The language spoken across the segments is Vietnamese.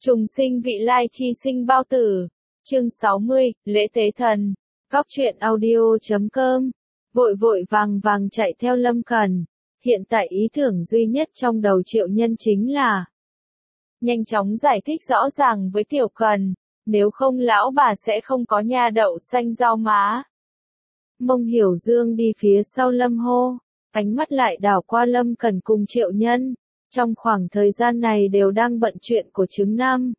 Trùng sinh vị lai chi sinh bao tử. Chương 60, lễ tế thần. Góc truyện audio.com. Vội vội vàng vàng chạy theo Lâm Cẩn. Hiện tại ý tưởng duy nhất trong đầu Triệu Nhân chính là nhanh chóng giải thích rõ ràng với Tiểu Cần, nếu không lão bà sẽ không có nha đậu xanh rau má. Mông Hiểu Dương đi phía sau Lâm Hô, ánh mắt lại đảo qua Lâm Cẩn cùng Triệu Nhân. Trong khoảng thời gian này đều đang bận chuyện của trứng năm.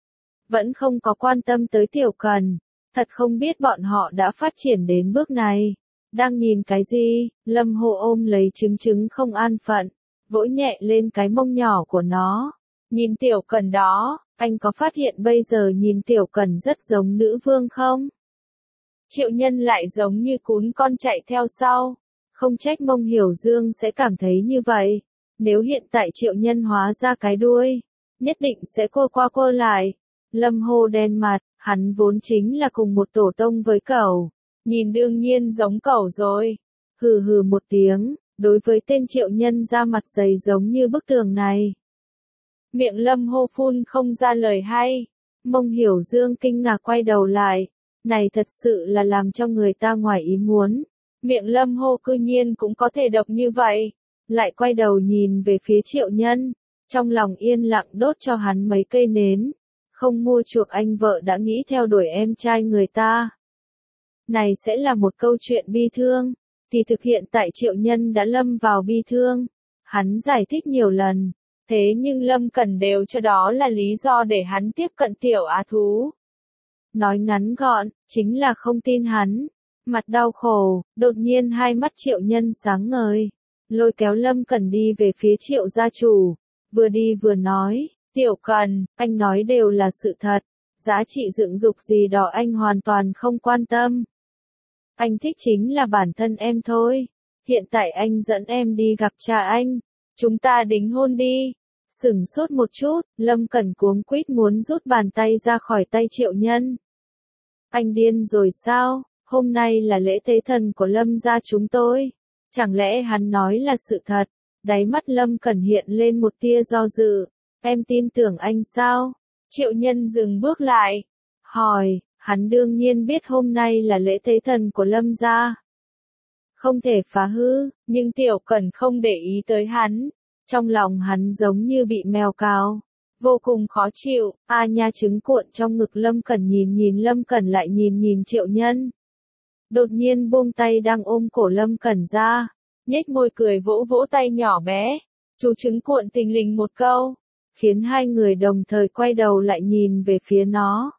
Vẫn không có quan tâm tới Tiểu Cần. Thật không biết bọn họ đã phát triển đến bước này. Đang nhìn cái gì? Lâm Hô ôm lấy trứng không an phận, vỗ nhẹ lên cái mông nhỏ của nó. Nhìn Tiểu Cần đó, anh có phát hiện bây giờ nhìn Tiểu Cần rất giống nữ vương không? Triệu Nhân lại giống như cún con chạy theo sau. Không trách Mông Hiểu Dương sẽ cảm thấy như vậy. Nếu hiện tại Triệu Nhân hóa ra cái đuôi, nhất định sẽ quơ qua quơ lại. Lâm Hô đen mặt, hắn vốn chính là cùng một tổ tông với cẩu. Nhìn đương nhiên giống cẩu rồi. Hừ hừ một tiếng, đối với tên Triệu Nhân da mặt dày giống như bức tường này. Miệng Lâm Hô phun không ra lời hay. Mông Hiểu Dương kinh ngạc quay đầu lại. Này thật sự là làm cho người ta ngoài ý muốn. Miệng Lâm Hô cư nhiên cũng có thể độc như vậy. Lại quay đầu nhìn về phía Triệu Nhân. Trong lòng yên lặng đốt cho hắn mấy cây nến. Không mua chuộc anh vợ đã nghĩ theo đuổi em trai người ta. Này sẽ là một câu chuyện bi thương. Thì thực hiện tại Triệu Nhân đã lâm vào bi thương. Hắn giải thích nhiều lần. Thế nhưng Lâm Cẩn đều cho đó là lý do để hắn tiếp cận tiểu á thú. Nói ngắn gọn, chính là không tin hắn. Mặt đau khổ, đột nhiên hai mắt Triệu Nhân sáng ngời. Lôi kéo Lâm Cẩn đi về phía Triệu gia chủ. Vừa đi vừa nói, Tiểu Cần, anh nói đều là sự thật. Giá trị dựng dục gì đó anh hoàn toàn không quan tâm. Anh thích chính là bản thân em thôi. Hiện tại anh dẫn em đi gặp cha anh. Chúng ta đính hôn đi. Sửng sốt một chút, Lâm Cẩn cuống quýt muốn rút bàn tay ra khỏi tay Triệu Nhân. Anh điên rồi sao? Hôm nay là lễ tế thần của Lâm gia chúng tôi. Chẳng lẽ hắn nói là sự thật? Đáy mắt Lâm Cẩn hiện lên một tia do dự. Em tin tưởng anh sao? Triệu Nhân dừng bước lại. Hỏi, hắn đương nhiên biết hôm nay là lễ tế thần của Lâm gia. Không thể phá hư, nhưng Tiểu Cẩn không để ý tới hắn. Trong lòng hắn giống như bị mèo cào. Vô cùng khó chịu, nha trứng cuộn trong ngực Lâm Cẩn nhìn Lâm Cẩn lại nhìn Triệu Nhân. Đột nhiên buông tay đang ôm cổ Lâm Cẩn ra. Nhếch môi cười vỗ vỗ tay nhỏ bé. Chú trứng cuộn tình lình một câu. Khiến hai người đồng thời quay đầu lại nhìn về phía nó.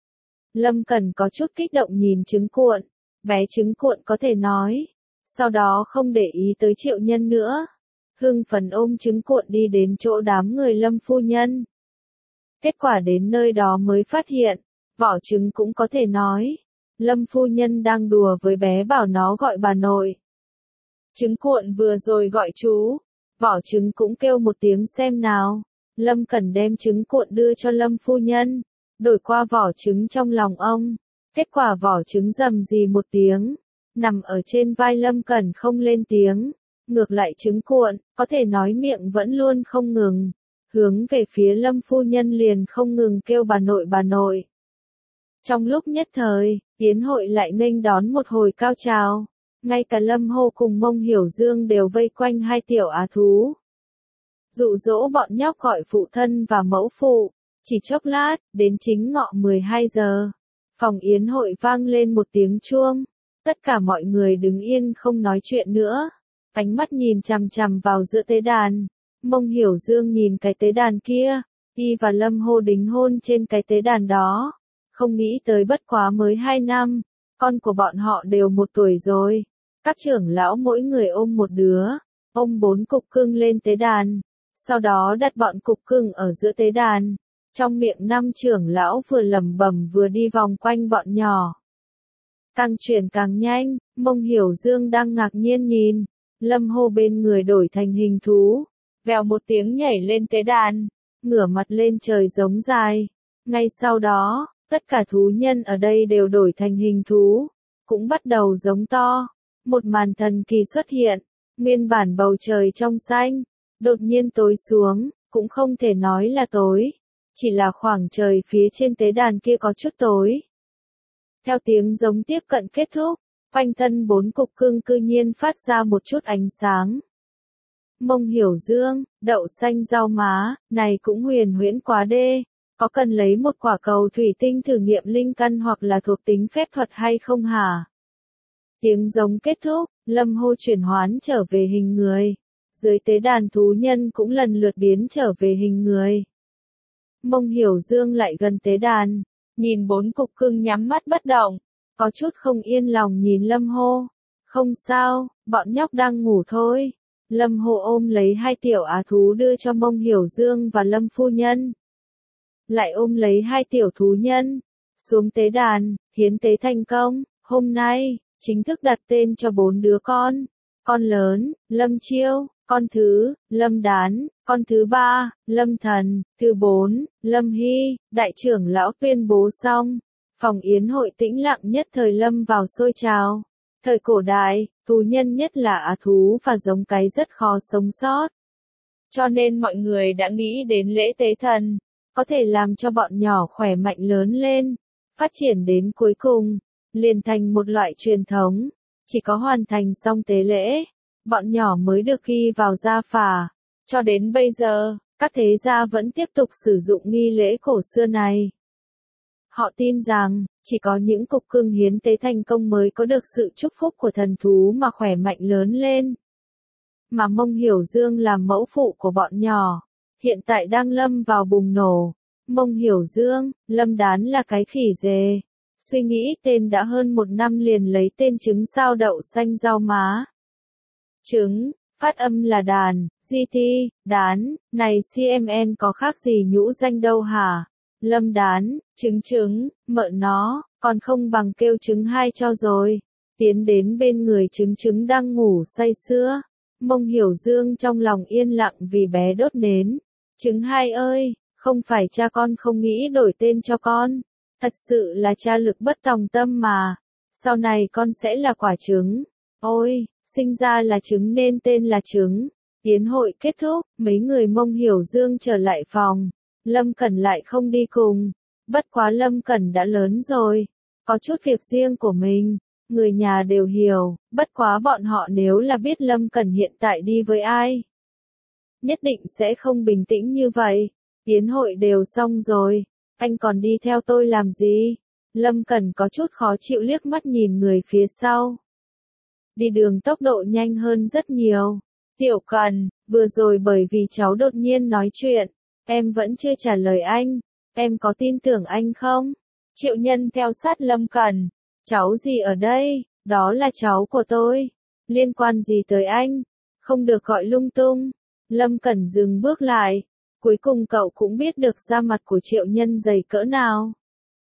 Lâm Cẩn có chút kích động nhìn trứng cuộn. Bé trứng cuộn có thể nói. Sau đó không để ý tới Triệu Nhân nữa. Hưng phấn ôm trứng cuộn đi đến chỗ đám người Lâm phu nhân. Kết quả đến nơi đó mới phát hiện. Vỏ trứng cũng có thể nói. Lâm phu nhân đang đùa với bé bảo nó gọi bà nội. Trứng cuộn vừa rồi gọi chú. Vỏ trứng cũng kêu một tiếng xem nào. Lâm Cẩn đem trứng cuộn đưa cho Lâm phu nhân. Đổi qua vỏ trứng trong lòng ông. Kết quả vỏ trứng rầm rì một tiếng. Nằm ở trên vai Lâm Cẩn không lên tiếng. Ngược lại trứng cuộn, có thể nói miệng vẫn luôn không ngừng. Hướng về phía Lâm phu nhân liền không ngừng kêu bà nội bà nội. Trong lúc nhất thời, yến hội lại nghênh đón một hồi cao trào. Ngay cả Lâm Hô cùng Mông Hiểu Dương đều vây quanh hai tiểu á thú. Dụ dỗ bọn nhóc gọi phụ thân và mẫu phụ. Chỉ chốc lát, đến chính ngọ 12 giờ. Phòng yến hội vang lên một tiếng chuông. Tất cả mọi người đứng yên không nói chuyện nữa. Ánh mắt nhìn chằm chằm vào giữa tế đàn. Mông Hiểu Dương nhìn cái tế đàn kia. Y và Lâm Hô đính hôn trên cái tế đàn đó. Không nghĩ tới bất quá mới 2 năm. Con của bọn họ đều 1 tuổi rồi. Các trưởng lão mỗi người ôm một đứa. Ôm 4 cục cưng lên tế đàn. Sau đó đặt bọn cục cưng ở giữa tế đàn. Trong miệng 5 trưởng lão vừa lẩm bẩm vừa đi vòng quanh bọn nhỏ. Càng chuyển càng nhanh, Mông Hiểu Dương đang ngạc nhiên nhìn. Lâm Hô bên người đổi thành hình thú. Vèo một tiếng nhảy lên tế đàn. Ngửa mặt lên trời giống dài. Ngay sau đó, tất cả thú nhân ở đây đều đổi thành hình thú. Cũng bắt đầu giống to. Một màn thần kỳ xuất hiện. Nguyên bản bầu trời trong xanh. Đột nhiên tối xuống. Cũng không thể nói là tối. chỉ là khoảng trời phía trên tế đàn kia có chút tối. Theo tiếng giống tiếp cận kết thúc, quanh thân 4 cục cưng cư nhiên phát ra một chút ánh sáng. Mông Hiểu Dương, đậu xanh rau má, này cũng huyền huyễn quá đê, có cần lấy một quả cầu thủy tinh thử nghiệm linh căn hoặc là thuộc tính phép thuật hay không hả? Tiếng giống kết thúc, Lâm Hô chuyển hoán trở về hình người. Dưới tế đàn thú nhân cũng lần lượt biến trở về hình người. Mông Hiểu Dương lại gần tế đàn, nhìn 4 cục cưng nhắm mắt bất động, có chút không yên lòng nhìn Lâm Hô. Không sao, bọn nhóc đang ngủ thôi. Lâm Hô ôm lấy 2 tiểu á thú đưa cho Mông Hiểu Dương và Lâm phu nhân. Lại ôm lấy 2 tiểu thú nhân, xuống tế đàn, hiến tế thành công, hôm nay, chính thức đặt tên cho 4 đứa con. Con lớn, Lâm Chiêu, con thứ, Lâm Đán, con thứ 3, Lâm Thần, thứ 4, Lâm Hy, đại trưởng lão tuyên bố xong. Phòng yến hội tĩnh lặng nhất thời lâm vào sôi trào. Thời cổ đại, thú nhân nhất là á thú và giống cái rất khó sống sót. Cho nên mọi người đã nghĩ đến lễ tế thần, có thể làm cho bọn nhỏ khỏe mạnh lớn lên, phát triển đến cuối cùng, liền thành một loại truyền thống. Chỉ có hoàn thành xong tế lễ, bọn nhỏ mới được ghi vào gia phả. Cho đến bây giờ, các thế gia vẫn tiếp tục sử dụng nghi lễ cổ xưa này. Họ tin rằng, chỉ có những cục cưng hiến tế thành công mới có được sự chúc phúc của thần thú mà khỏe mạnh lớn lên. Mà Mông Hiểu Dương làm mẫu phụ của bọn nhỏ, hiện tại đang lâm vào bùng nổ. Mông Hiểu Dương, Lâm Đán là cái khỉ dề. Suy nghĩ tên đã hơn 1 năm liền lấy tên trứng sao đậu xanh rau má. Trứng, phát âm là đàn, GT, đán, này CMN có khác gì nhũ danh đâu hả? Lâm Đán, trứng, mợ nó, còn không bằng kêu trứng hai cho rồi. Tiến đến bên người trứng đang ngủ say sưa. Mông Hiểu Dương trong lòng yên lặng vì bé đốt nến. Trứng hai ơi, không phải cha con không nghĩ đổi tên cho con. Thật sự là cha lực bất tòng tâm mà. Sau này con sẽ là quả trứng. Ôi, sinh ra là trứng nên tên là trứng. Yến hội kết thúc, mấy người Mông Hiểu Dương trở lại phòng. Lâm Cẩn lại không đi cùng. Bất quá Lâm Cẩn đã lớn rồi, có chút việc riêng của mình. Người nhà đều hiểu, bất quá bọn họ nếu là biết Lâm Cẩn hiện tại đi với ai, nhất định sẽ không bình tĩnh như vậy. Yến hội đều xong rồi, anh còn đi theo tôi làm gì? Lâm Cẩn có chút khó chịu liếc mắt nhìn người phía sau. Đi đường tốc độ nhanh hơn rất nhiều. Tiểu Cẩn, vừa rồi bởi vì cháu đột nhiên nói chuyện, em vẫn chưa trả lời anh, em có tin tưởng anh không? Triệu Nhân theo sát Lâm Cẩn. Cháu gì ở đây, đó là cháu của tôi. Liên quan gì tới anh? Không được gọi lung tung. Lâm Cẩn dừng bước lại. Cuối cùng cậu cũng biết được da mặt của Triệu Nhân dày cỡ nào.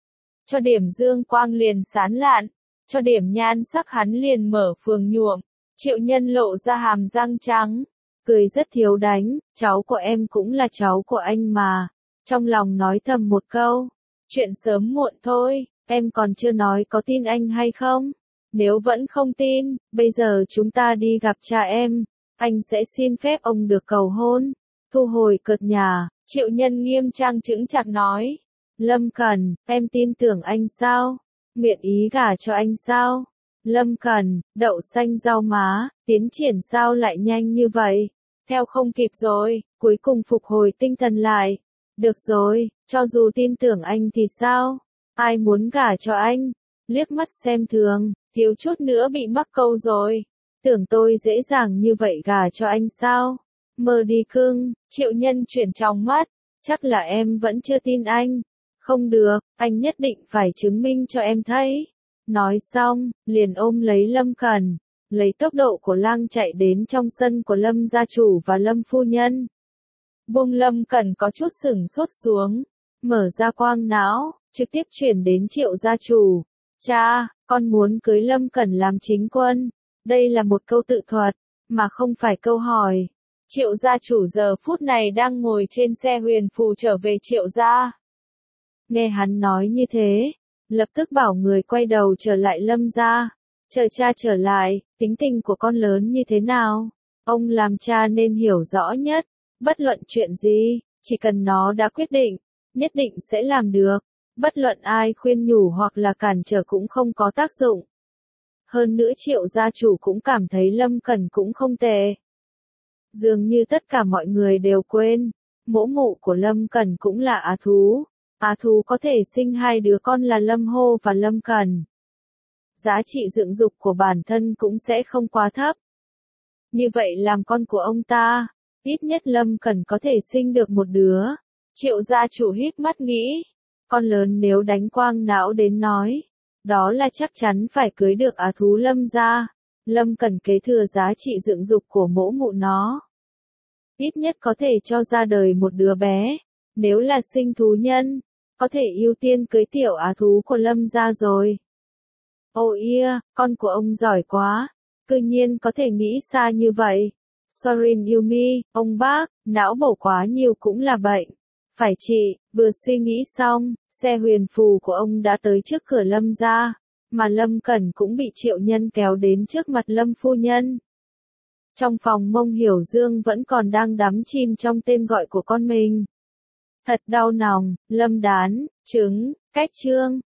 Cho điểm dương quang liền sán lạn, cho điểm nhan sắc hắn liền mở phường nhuộm. Triệu Nhân lộ ra hàm răng trắng, cười rất thiếu đánh, cháu của em cũng là cháu của anh mà. Trong lòng nói thầm một câu, chuyện sớm muộn thôi. Em còn chưa nói có tin anh hay không? Nếu vẫn không tin, bây giờ chúng ta đi gặp cha em. Anh sẽ xin phép ông được cầu hôn. Thu hồi cợt nhà, Triệu Nhân nghiêm trang chững chạc nói. Lâm Cẩn, em tin tưởng anh sao? Nguyện ý gả cho anh sao? Lâm Cẩn, đậu xanh rau má, tiến triển sao lại nhanh như vậy? Theo không kịp rồi, cuối cùng phục hồi tinh thần lại. Được rồi, cho dù tin tưởng anh thì sao? Ai muốn gả cho anh? Liếc mắt xem thường, thiếu chút nữa bị mắc câu rồi. Tưởng tôi dễ dàng như vậy gả cho anh sao? Mơ đi cưng, Triệu Nhân chuyển trong mắt. Chắc là em vẫn chưa tin anh. Không được, anh nhất định phải chứng minh cho em thấy. Nói xong, liền ôm lấy Lâm Cẩn. Lấy tốc độ của lang chạy đến trong sân của Lâm gia chủ và Lâm phu nhân. Buông Lâm Cẩn có chút sửng sốt xuống. Mở ra quang não, trực tiếp chuyển đến Triệu gia chủ. Cha, con muốn cưới Lâm Cẩn làm chính quân. Đây là một câu tự thuật, mà không phải câu hỏi. Triệu gia chủ giờ phút này đang ngồi trên xe huyền phù trở về Triệu gia. Nghe hắn nói như thế, lập tức bảo người quay đầu trở lại Lâm gia. Chờ cha trở lại, tính tình của con lớn như thế nào? Ông làm cha nên hiểu rõ nhất. Bất luận chuyện gì, chỉ cần nó đã quyết định, nhất định sẽ làm được. Bất luận ai khuyên nhủ hoặc là cản trở cũng không có tác dụng. Hơn nữa Triệu gia chủ cũng cảm thấy Lâm Cẩn cũng không tệ. Dường như tất cả mọi người đều quên, mỗ mụ của Lâm Cẩn cũng là á thú. Á thú có thể sinh hai đứa con là Lâm Hô và Lâm Cẩn. Giá trị dưỡng dục của bản thân cũng sẽ không quá thấp. Như vậy làm con của ông ta, ít nhất Lâm Cẩn có thể sinh được một đứa. Triệu gia chủ híp mắt nghĩ, con lớn nếu đánh quang não đến nói, đó là chắc chắn phải cưới được á thú Lâm gia. Lâm Cẩn kế thừa giá trị dưỡng dục của mỗ mụ nó. Ít nhất có thể cho ra đời một đứa bé. Nếu là sinh thú nhân, có thể ưu tiên cưới tiểu á thú của Lâm gia rồi. Ôi con của ông giỏi quá, cư nhiên có thể nghĩ xa như vậy. Sorin Yumi, ông bác, não bổ quá nhiều cũng là bệnh. Phải chị, vừa suy nghĩ xong, xe huyền phù của ông đã tới trước cửa Lâm gia, mà Lâm Cẩn cũng bị Triệu Nhân kéo đến trước mặt Lâm phu nhân. Trong phòng Mông Hiểu Dương vẫn còn đang đắm chìm trong tên gọi của con mình. Thật đau lòng, Lâm Đán, trứng, cách chương.